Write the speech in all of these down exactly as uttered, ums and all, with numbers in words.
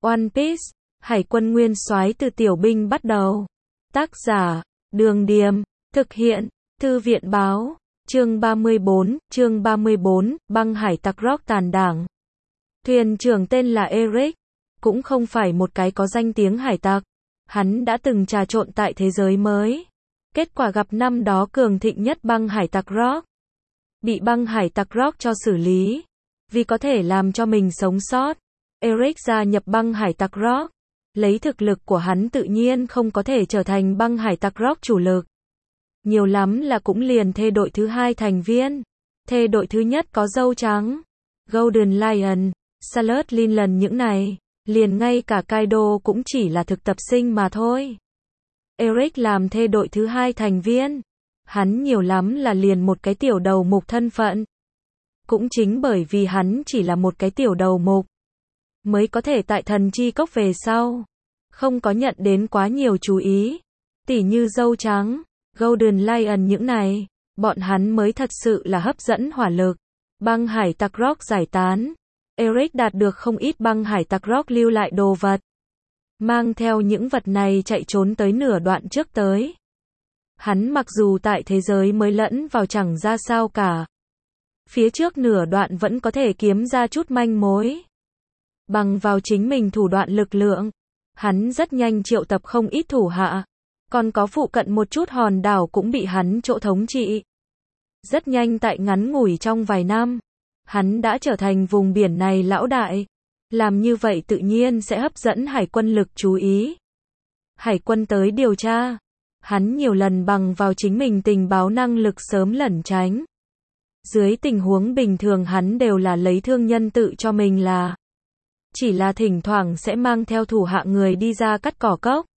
One Piece, Hải quân nguyên soái từ tiểu binh bắt đầu. Tác giả, Đường Điềm, thực hiện, Thư viện Báo, chương ba mươi bốn, chương ba mươi bốn, băng hải tặc Rock tàn đảng. Thuyền trưởng tên là Eric, cũng không phải một cái có danh tiếng hải tặc. Hắn đã từng trà trộn tại thế giới mới. Kết quả gặp năm đó cường thịnh nhất băng hải tặc Rock. Bị băng hải tặc Rock cho xử lý. Vì có thể làm cho mình sống sót, Eric gia nhập băng hải tặc Rock. Lấy thực lực của hắn tự nhiên không có thể trở thành băng hải tặc Rock chủ lực. Nhiều lắm là cũng liền thê đội thứ hai thành viên. Thê đội thứ nhất có dâu trắng, Golden Lion, Salad Lincoln những này. Liền ngay cả Kaido cũng chỉ là thực tập sinh mà thôi. Eric làm thê đội thứ hai thành viên. Hắn nhiều lắm là liền một cái tiểu đầu mục thân phận. Cũng chính bởi vì hắn chỉ là một cái tiểu đầu mục, mới có thể tại thần chi cốc về sau không có nhận đến quá nhiều chú ý. Tỉ như dâu trắng, Golden Lion những này, bọn hắn mới thật sự là hấp dẫn hỏa lực. Băng hải tặc Rock giải tán, Eric đạt được không ít băng hải tặc Rock lưu lại đồ vật. Mang theo những vật này chạy trốn tới nửa đoạn trước tới. Hắn mặc dù tại thế giới mới lẫn vào chẳng ra sao cả. Phía trước nửa đoạn vẫn có thể kiếm ra chút manh mối. Bằng vào chính mình thủ đoạn lực lượng, hắn rất nhanh triệu tập không ít thủ hạ. Còn có phụ cận một chút hòn đảo cũng bị hắn chỗ thống trị. Rất nhanh tại ngắn ngủi trong vài năm, hắn đã trở thành vùng biển này lão đại. Làm như vậy tự nhiên sẽ hấp dẫn hải quân lực chú ý. Hải quân tới điều tra. Hắn nhiều lần bằng vào chính mình tình báo năng lực sớm lẩn tránh. Dưới tình huống bình thường hắn đều là lấy thương nhân tự cho mình là. Chỉ là thỉnh thoảng sẽ mang theo thủ hạ người đi ra cắt cỏ cốc.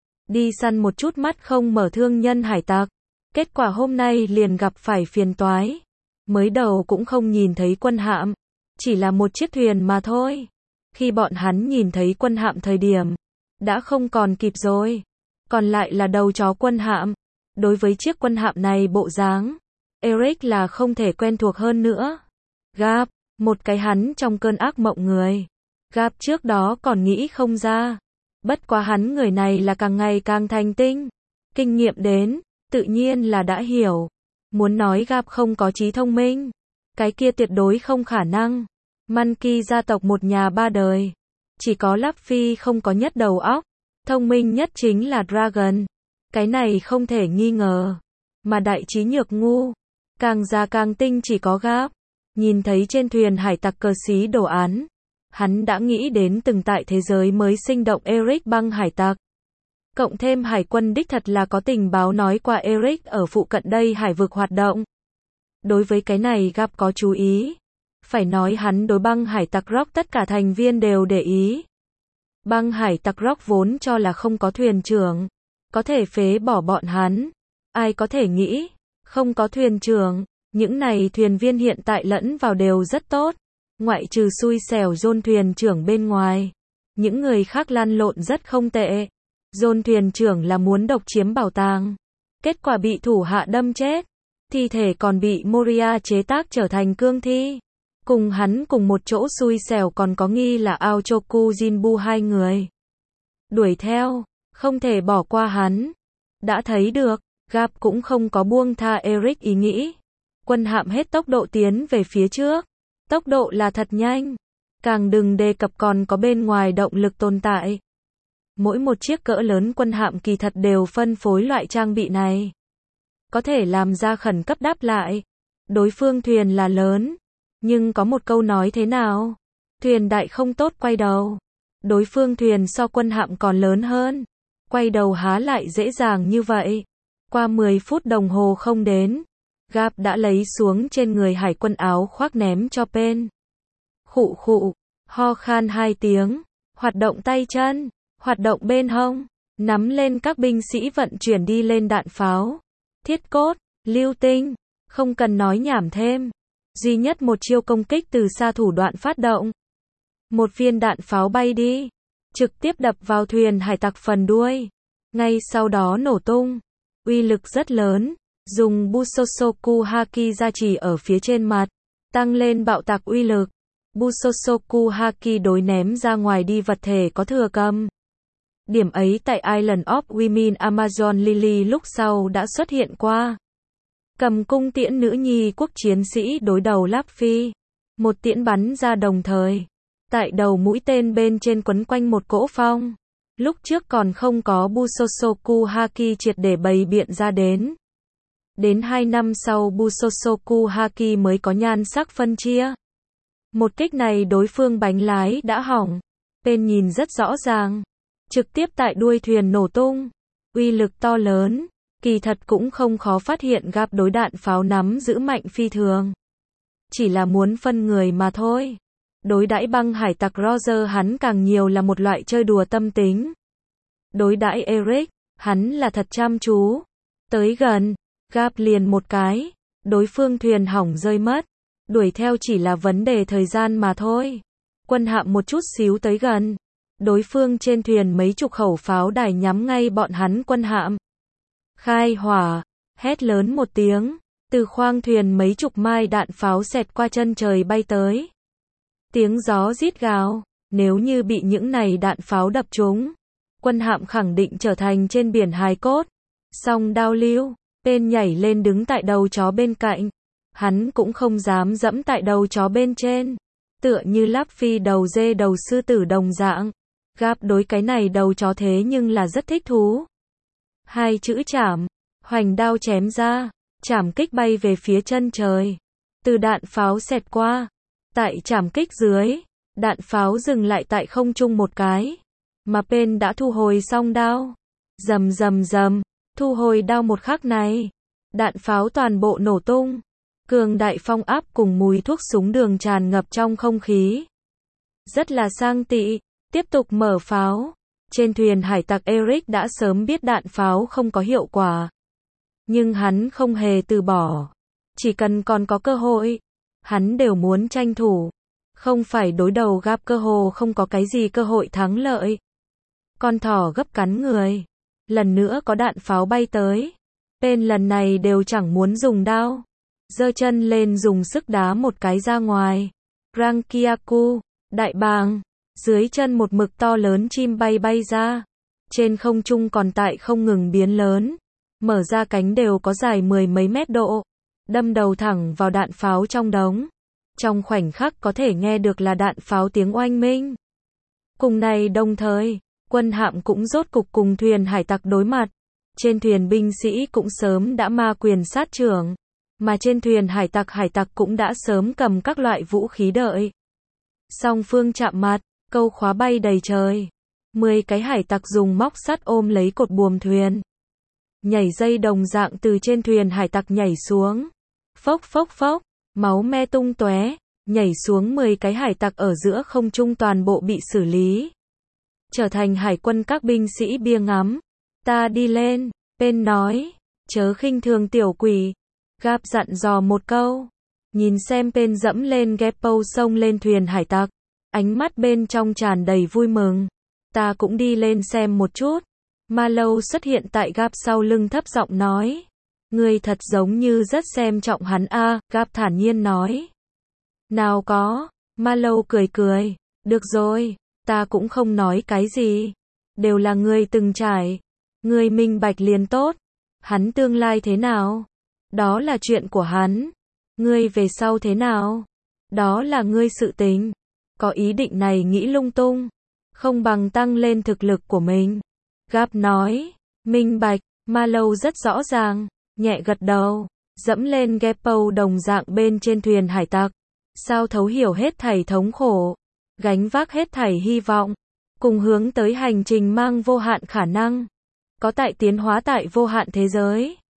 Đi săn một chút mắt không mở thương nhân hải tặc. Kết quả hôm nay liền gặp phải phiền toái. Mới đầu cũng không nhìn thấy quân hạm. Chỉ là một chiếc thuyền mà thôi. Khi bọn hắn nhìn thấy quân hạm thời điểm, đã không còn kịp rồi. Còn lại là đầu chó quân hạm. Đối với chiếc quân hạm này bộ dáng, Eric là không thể quen thuộc hơn nữa. Gap, một cái hắn trong cơn ác mộng người. Gap trước đó còn nghĩ không ra. Bất quá hắn người này là càng ngày càng thành tinh. Kinh nghiệm đến, tự nhiên là đã hiểu. Muốn nói Gap không có trí thông minh, cái kia tuyệt đối không khả năng. Monkey gia tộc một nhà ba đời. Chỉ có Luffy không có nhất đầu óc. Thông minh nhất chính là Dragon. Cái này không thể nghi ngờ. Mà đại trí nhược ngu. Càng già càng tinh chỉ có Gap. Nhìn thấy trên thuyền hải tặc cờ xí đồ án. Hắn đã nghĩ đến từng tại thế giới mới sinh động Eric băng hải tặc. Cộng thêm hải quân đích thật là có tình báo nói qua Eric ở phụ cận đây hải vực hoạt động. Đối với cái này Gap có chú ý. Phải nói hắn đối băng hải tặc Rock tất cả thành viên đều để ý. Băng hải tặc Rock vốn cho là không có thuyền trưởng. Có thể phế bỏ bọn hắn. Ai có thể nghĩ. Không có thuyền trưởng. Những này thuyền viên hiện tại lẫn vào đều rất tốt. Ngoại trừ xui xẻo John thuyền trưởng bên ngoài. Những người khác lăn lộn rất không tệ. John thuyền trưởng là muốn độc chiếm bảo tàng. Kết quả bị thủ hạ đâm chết. Thi thể còn bị Moria chế tác trở thành cương thi. Cùng hắn cùng một chỗ xui xẻo còn có nghi là Aochoku Jinbu hai người. Đuổi theo, không thể bỏ qua hắn. Đã thấy được, Gap cũng không có buông tha Eric ý nghĩ. Quân hạm hết tốc độ tiến về phía trước. Tốc độ là thật nhanh. Càng đừng đề cập còn có bên ngoài động lực tồn tại. Mỗi một chiếc cỡ lớn quân hạm kỳ thật đều phân phối loại trang bị này. Có thể làm ra khẩn cấp đáp lại. Đối phương thuyền là lớn. Nhưng có một câu nói thế nào? Thuyền đại không tốt quay đầu. Đối phương thuyền so quân hạm còn lớn hơn. Quay đầu há lại dễ dàng như vậy. Qua mười phút đồng hồ không đến. Gap đã lấy xuống trên người hải quân áo khoác ném cho Pen. Khụ khụ, ho khan hai tiếng. Hoạt động tay chân. Hoạt động bên hông. Nắm lên các binh sĩ vận chuyển đi lên đạn pháo. Thiết cốt, lưu tinh. Không cần nói nhảm thêm. Duy nhất một chiêu công kích từ xa thủ đoạn phát động. Một viên đạn pháo bay đi. Trực tiếp đập vào thuyền hải tặc phần đuôi. Ngay sau đó nổ tung. Uy lực rất lớn. Dùng Busosoku Haki gia trì ở phía trên mặt. Tăng lên bạo tạc uy lực. Busosoku Haki đối ném ra ngoài đi vật thể có thừa cầm. Điểm ấy tại Island of Women Amazon Lily lúc sau đã xuất hiện qua. Cầm cung tiễn nữ nhi quốc chiến sĩ đối đầu Luffy. Một tiễn bắn ra đồng thời. Tại đầu mũi tên bên trên quấn quanh một cỗ phong. Lúc trước còn không có Busosoku Haki triệt để bày biện ra đến. Đến hai năm sau Busosoku Haki mới có nhan sắc phân chia. Một kích này đối phương bánh lái đã hỏng. Tên nhìn rất rõ ràng. Trực tiếp tại đuôi thuyền nổ tung. Uy lực to lớn. Kỳ thật cũng không khó phát hiện gặp đối đạn pháo nắm giữ mạnh phi thường. Chỉ là muốn phân người mà thôi. Đối đãi băng hải tặc Roger hắn càng nhiều là một loại chơi đùa tâm tính. Đối đãi Eric, hắn là thật chăm chú. Tới gần, gáp liền một cái. Đối phương thuyền hỏng rơi mất. Đuổi theo chỉ là vấn đề thời gian mà thôi. Quân hạm một chút xíu tới gần. Đối phương trên thuyền mấy chục khẩu pháo đài nhắm ngay bọn hắn quân hạm. Khai hỏa, hét lớn một tiếng. Từ khoang thuyền mấy chục mai đạn pháo xẹt qua chân trời bay tới. Tiếng gió rít gào. Nếu như bị những này đạn pháo đập trúng, quân hạm khẳng định trở thành trên biển hài cốt. Song đao lưu, tên nhảy lên đứng tại đầu chó bên cạnh. Hắn cũng không dám dẫm tại đầu chó bên trên. Tựa như Luffy đầu dê đầu sư tử đồng dạng. Gáp đối cái này đầu chó thế nhưng là rất thích thú. Hai chữ chảm, hoành đao chém ra, chảm kích bay về phía chân trời. Từ đạn pháo xẹt qua. Tại chảm kích dưới, đạn pháo dừng lại tại không trung một cái. Mà bên đã thu hồi xong đao. Rầm rầm rầm, thu hồi đao một khắc này. Đạn pháo toàn bộ nổ tung. Cường đại phong áp cùng mùi thuốc súng đường tràn ngập trong không khí. Rất là sang tị, tiếp tục mở pháo. Trên thuyền hải tặc Eric đã sớm biết đạn pháo không có hiệu quả. Nhưng hắn không hề từ bỏ. Chỉ cần còn có cơ hội, hắn đều muốn tranh thủ. Không phải đối đầu gáp cơ hồ không có cái gì cơ hội thắng lợi. Con thỏ gấp cắn người. Lần nữa có đạn pháo bay tới. Tên lần này đều chẳng muốn dùng đao. Giơ chân lên dùng sức đá một cái ra ngoài. Rankiaku, đại bàng. Dưới chân một mực to lớn chim bay bay ra. Trên không trung còn tại không ngừng biến lớn. Mở ra cánh đều có dài mười mấy mét độ. Đâm đầu thẳng vào đạn pháo trong đống. Trong khoảnh khắc có thể nghe được là đạn pháo tiếng oanh minh. Cùng này đồng thời, quân hạm cũng rốt cục cùng thuyền hải tặc đối mặt. Trên thuyền binh sĩ cũng sớm đã ma quyền sát trưởng. Mà trên thuyền hải tặc hải tặc cũng đã sớm cầm các loại vũ khí đợi. Song phương chạm mặt, câu khóa bay đầy trời. Mười cái hải tặc dùng móc sắt ôm lấy cột buồm thuyền. Nhảy dây đồng dạng từ trên thuyền hải tặc nhảy xuống. Phốc phốc phốc, máu me tung tóe, nhảy xuống mười cái hải tặc ở giữa không trung toàn bộ bị xử lý. Trở thành hải quân các binh sĩ bia ngắm. Ta đi lên, bên nói, chớ khinh thường tiểu quỷ. Gáp dặn dò một câu. Nhìn xem bên dẫm lên Geppo xông lên thuyền hải tặc. Ánh mắt bên trong tràn đầy vui mừng. Ta cũng đi lên xem một chút. Marlow xuất hiện tại Gáp sau lưng thấp giọng nói. Ngươi thật giống như rất xem trọng hắn a, à, Gáp thản nhiên nói. Nào có, Marlow cười cười. Được rồi, ta cũng không nói cái gì. Đều là ngươi từng trải. Ngươi minh bạch liền tốt. Hắn tương lai thế nào? Đó là chuyện của hắn. Ngươi về sau thế nào? Đó là ngươi sự tình. Có ý định này nghĩ lung tung. Không bằng tăng lên thực lực của mình. Gáp nói. Minh bạch, Marlow rất rõ ràng. Nhẹ gật đầu. Dẫm lên Geppo đồng dạng bên trên thuyền hải tặc. Sao thấu hiểu hết thảy thống khổ. Gánh vác hết thảy hy vọng. Cùng hướng tới hành trình mang vô hạn khả năng. Có tại tiến hóa tại vô hạn thế giới.